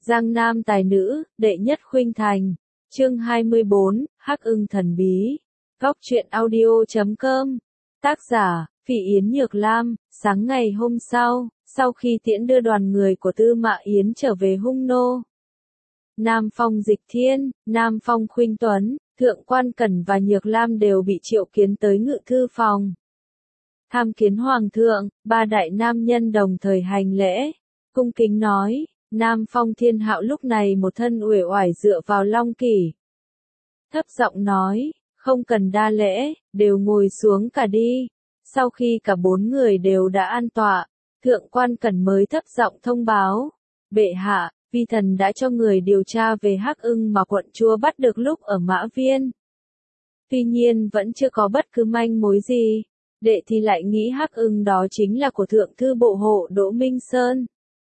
Giang Nam tài nữ, đệ nhất khuynh thành. Chương 24, Hắc Ưng thần bí. Góc truyện audio.com. Tác giả, Phỉ Yến Nhược Lam. Sáng ngày hôm sau khi tiễn đưa đoàn người của Tư Mã Yến trở về Hung Nô, Nam Phong Dịch Thiên, Nam Phong Khuynh Tuấn, Thượng Quan Cẩn và Nhược Lam đều bị triệu kiến tới ngự thư phòng. Tham kiến Hoàng thượng, ba đại nam nhân đồng thời hành lễ, cung kính nói. Nam Phong Thiên Hạo lúc này một thân uể oải dựa vào long kỷ, thấp giọng nói, không cần đa lễ, đều ngồi xuống cả đi. Sau khi cả bốn người đều đã an tọa, Thượng Quan Cẩn mới thấp giọng thông báo, bệ hạ, vi thần đã cho người điều tra về Hắc Ưng mà quận chúa bắt được lúc ở Mã Viên. Tuy nhiên vẫn chưa có bất cứ manh mối gì, đệ thì lại nghĩ Hắc Ưng đó chính là của Thượng thư bộ hộ Đỗ Minh Sơn.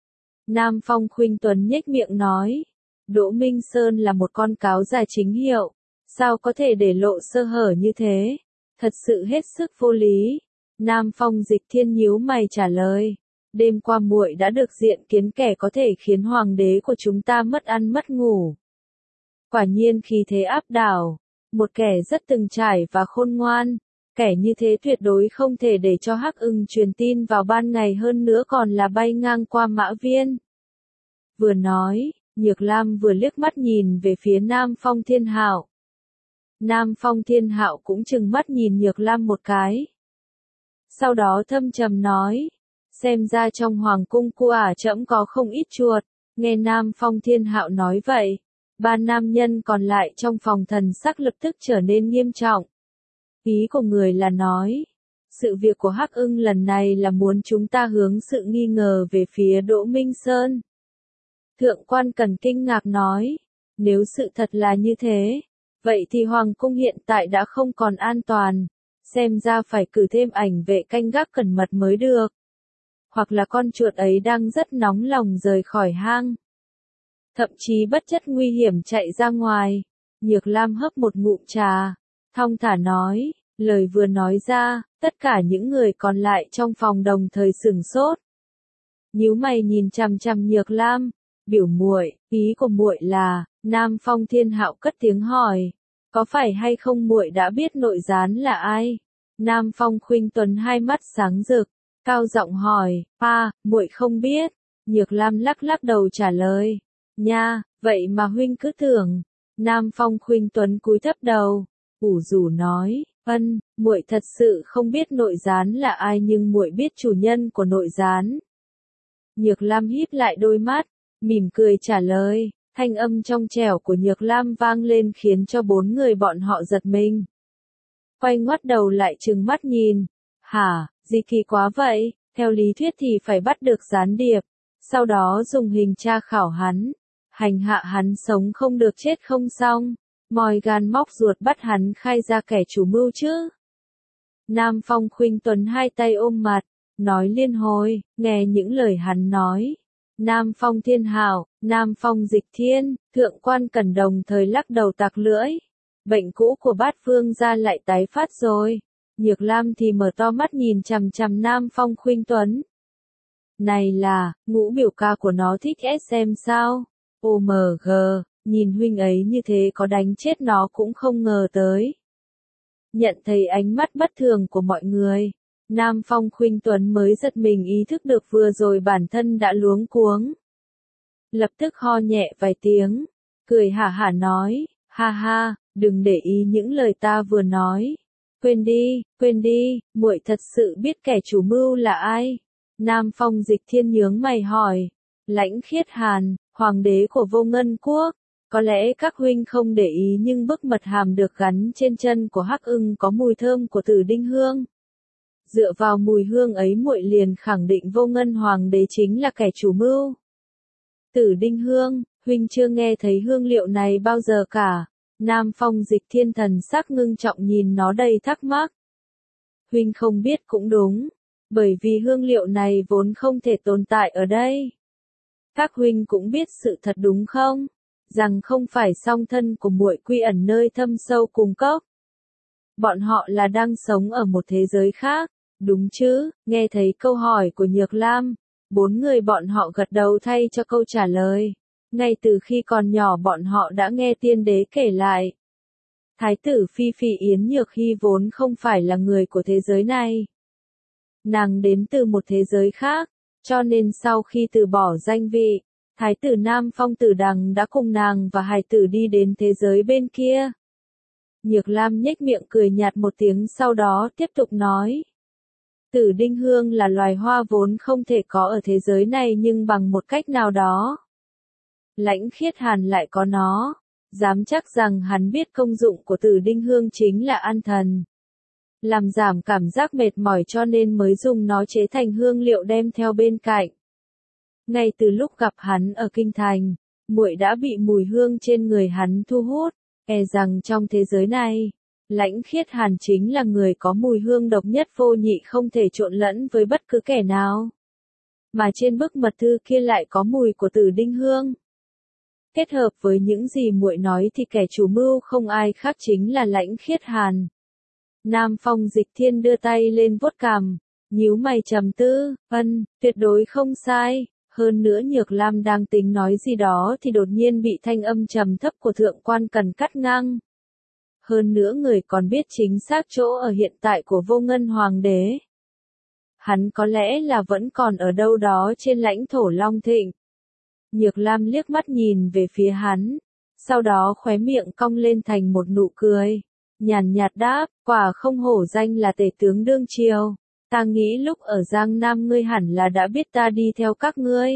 Nam Phong Khuynh Tuấn nhếch miệng nói, Đỗ Minh Sơn là một con cáo già chính hiệu, sao có thể để lộ sơ hở như thế, thật sự hết sức vô lý. Nam Phong Dịch Thiên nhíu mày trả lời, đêm qua muội đã được diện kiến kẻ có thể khiến hoàng đế của chúng ta mất ăn mất ngủ. Quả nhiên khí thế áp đảo, một kẻ rất từng trải và khôn ngoan, kẻ như thế tuyệt đối không thể để cho Hắc Ưng truyền tin vào ban ngày, hơn nữa còn là bay ngang qua Mã Viên. Vừa nói, Nhược Lam vừa liếc mắt nhìn về phía Nam Phong Thiên Hạo. Nam Phong Thiên Hạo cũng trừng mắt nhìn Nhược Lam một cái. Sau đó thâm trầm nói, xem ra trong hoàng cung của trẫm có không ít chuột. Nghe Nam Phong Thiên Hạo nói vậy, ba nam nhân còn lại trong phòng thần sắc lập tức trở nên nghiêm trọng. Ý của người là nói, sự việc của Hắc Ưng lần này là muốn chúng ta hướng sự nghi ngờ về phía Đỗ Minh Sơn. Thượng Quan Cẩn kinh ngạc nói, nếu sự thật là như thế, vậy thì hoàng cung hiện tại đã không còn an toàn, xem ra phải cử thêm ảnh vệ canh gác cẩn mật mới được. Hoặc là con chuột ấy đang rất nóng lòng rời khỏi hang, thậm chí bất chấp nguy hiểm chạy ra ngoài. Nhược Lam hớp một ngụm trà, thong thả nói, lời vừa nói ra, tất cả những người còn lại trong phòng đồng thời sửng sốt. Nhíu mày nhìn chằm chằm Nhược Lam, biểu muội, ý của muội là? Nam Phong Thiên Hạo cất tiếng hỏi, có phải hay không muội đã biết nội gián là ai? Nam Phong Khuynh Tuấn hai mắt sáng rực, cao giọng hỏi, muội không biết. Nhược Lam lắc lắc đầu trả lời, nha, vậy mà huynh cứ tưởng. Nam Phong Khuynh Tuấn cúi thấp đầu, ủ rủ nói, muội thật sự không biết nội gián là ai, nhưng muội biết chủ nhân của nội gián. Nhược Lam híp lại đôi mắt, mỉm cười trả lời, thanh âm trong trẻo của Nhược Lam vang lên khiến cho bốn người bọn họ giật mình. Quay ngoắt đầu lại trừng mắt nhìn, hả, gì kỳ quá vậy, theo lý thuyết thì phải bắt được gián điệp, sau đó dùng hình tra khảo hắn, hành hạ hắn sống không được chết không xong, moi gan móc ruột bắt hắn khai ra kẻ chủ mưu chứ. Nam Phong Khuynh Tuấn hai tay ôm mặt, nói liên hồi, nghe những lời hắn nói. Nam Phong Thiên Hạo, Nam Phong Dịch Thiên, Thượng Quan Cẩn đồng thời lắc đầu tặc lưỡi. Bệnh cũ của Bát Vương gia lại tái phát rồi. Nhược Lam thì mở to mắt nhìn chằm chằm Nam Phong Khuynh Tuấn. Này là, ngũ biểu ca của nó thích SM sao? OMG, nhìn huynh ấy như thế có đánh chết nó cũng không ngờ tới. Nhận thấy ánh mắt bất thường của mọi người, Nam Phong Khuynh Tuấn mới giật mình ý thức được vừa rồi bản thân đã luống cuống. Lập tức ho nhẹ vài tiếng, cười hả hả nói, ha ha, đừng để ý những lời ta vừa nói. Quên đi, muội thật sự biết kẻ chủ mưu là ai? Nam Phong Dịch Thiên nhướng mày hỏi, Lãnh Khiết Hàn, hoàng đế của Vô Ngân Quốc. Có lẽ các huynh không để ý nhưng bức mật hàm được gắn trên chân của Hắc Ưng có mùi thơm của Tử Đinh Hương. Dựa vào mùi hương ấy muội liền khẳng định Vô Ngân hoàng đế chính là kẻ chủ mưu. Tử Đinh Hương, huynh chưa nghe thấy hương liệu này bao giờ cả. Nam Phong Dịch Thiên thần sắc ngưng trọng nhìn nó đầy thắc mắc. Huynh không biết cũng đúng, bởi vì hương liệu này vốn không thể tồn tại ở đây. Các huynh cũng biết sự thật đúng không? Rằng không phải song thân của muội quy ẩn nơi thâm sâu cùng cốc. Bọn họ là đang sống ở một thế giới khác, đúng chứ? Nghe thấy câu hỏi của Nhược Lam, bốn người bọn họ gật đầu thay cho câu trả lời. Ngay từ khi còn nhỏ bọn họ đã nghe tiên đế kể lại. Thái tử Phi Phỉ Yến Nhược Hy vốn không phải là người của thế giới này. Nàng đến từ một thế giới khác, cho nên sau khi từ bỏ danh vị, Thái tử Nam Phong Tử Đằng đã cùng nàng và hài tử đi đến thế giới bên kia. Nhược Lam nhếch miệng cười nhạt một tiếng sau đó tiếp tục nói. Tử đinh hương là loài hoa vốn không thể có ở thế giới này nhưng bằng một cách nào đó. Lãnh Khiết Hàn lại có nó, dám chắc rằng hắn biết công dụng của tử đinh hương chính là an thần. Làm giảm cảm giác mệt mỏi cho nên mới dùng nó chế thành hương liệu đem theo bên cạnh. Ngay từ lúc gặp hắn ở kinh thành, muội đã bị mùi hương trên người hắn thu hút, e rằng trong thế giới này, Lãnh Khiết Hàn chính là người có mùi hương độc nhất vô nhị không thể trộn lẫn với bất cứ kẻ nào. Mà trên bức mật thư kia lại có mùi của tử đinh hương. Kết hợp với những gì muội nói thì kẻ chủ mưu không ai khác chính là Lãnh Khiết Hàn. Nam Phong Dịch Thiên đưa tay lên vuốt cằm, nhíu mày trầm tư, tuyệt đối không sai. Hơn nữa Nhược Lam đang tính nói gì đó thì đột nhiên bị thanh âm trầm thấp của Thượng Quan Cần cắt ngang. Hơn nữa người còn biết chính xác chỗ ở hiện tại của Vô Ngân Hoàng đế. Hắn có lẽ là vẫn còn ở đâu đó trên lãnh thổ Long Thịnh. Nhược Lam liếc mắt nhìn về phía hắn, sau đó khóe miệng cong lên thành một nụ cười. Nhàn nhạt đáp, quả không hổ danh là tể tướng đương triều. Ta nghĩ lúc ở Giang Nam ngươi hẳn là đã biết ta đi theo các ngươi.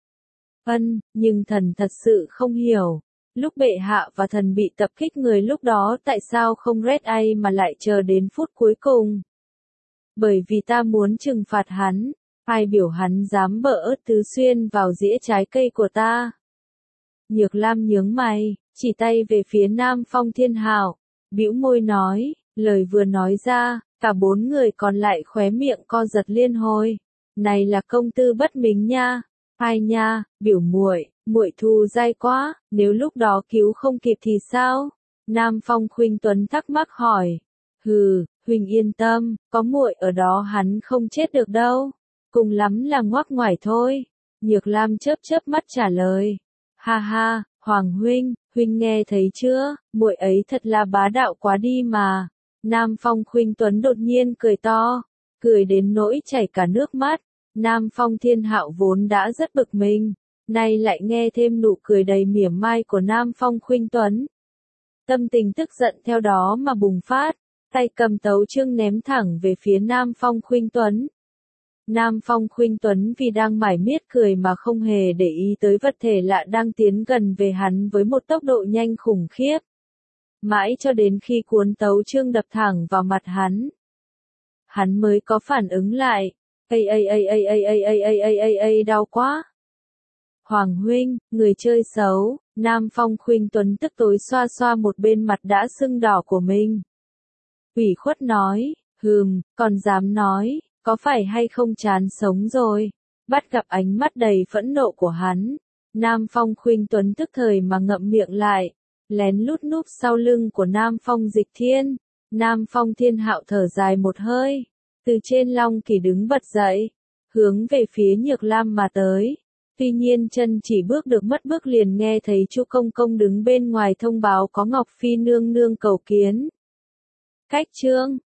Nhưng thần thật sự không hiểu. Lúc bệ hạ và thần bị tập kích người lúc đó tại sao không rét ai mà lại chờ đến phút cuối cùng. Bởi vì ta muốn trừng phạt hắn. Ai biểu hắn dám bợ ớt tứ xuyên vào dĩa trái cây của ta. Nhược Lam nhướng mày, chỉ tay về phía Nam Phong Thiên Hạo, bĩu môi nói, lời vừa nói ra, cả bốn người còn lại khóe miệng co giật liên hồi. Này là công tư bất mính nha. Ai nha, biểu muội thu dai quá, nếu lúc đó cứu không kịp thì sao? Nam Phong Khuynh Tuấn thắc mắc hỏi. Hừ, huynh yên tâm, có muội ở đó hắn không chết được đâu. Cùng lắm là ngoác ngoải thôi. Nhược Lam chớp chớp mắt trả lời. Ha ha, Hoàng huynh, huynh nghe thấy chưa, muội ấy thật là bá đạo quá đi mà. Nam Phong Khuynh Tuấn đột nhiên cười to, cười đến nỗi chảy cả nước mắt. Nam Phong Thiên Hạo vốn đã rất bực mình, nay lại nghe thêm nụ cười đầy mỉa mai của Nam Phong Khuynh Tuấn. Tâm tình tức giận theo đó mà bùng phát, tay cầm tấu chương ném thẳng về phía Nam Phong Khuynh Tuấn. Nam Phong Khuynh Tuấn vì đang mải miết cười mà không hề để ý tới vật thể lạ đang tiến gần về hắn với một tốc độ nhanh khủng khiếp. Mãi cho đến khi cuốn tấu chương đập thẳng vào mặt hắn mới có phản ứng lại. Đau quá. Hoàng huynh, người chơi xấu. Nam Phong Khuynh Tuấn tức tối xoa xoa một bên mặt đã sưng đỏ của mình. Ủy khuất nói, còn dám nói, có phải hay không chán sống rồi? Bắt gặp ánh mắt đầy phẫn nộ của hắn, Nam Phong Khuynh Tuấn tức thời mà ngậm miệng lại, lén lút núp sau lưng của Nam Phong Dịch Thiên. Nam Phong Thiên Hạo thở dài một hơi, từ trên long kỷ đứng bật dậy, hướng về phía Nhược Lam mà tới. Tuy nhiên chân chỉ bước được mất bước liền nghe thấy Chu Công Công đứng bên ngoài thông báo có Ngọc Phi nương nương cầu kiến. Cách chương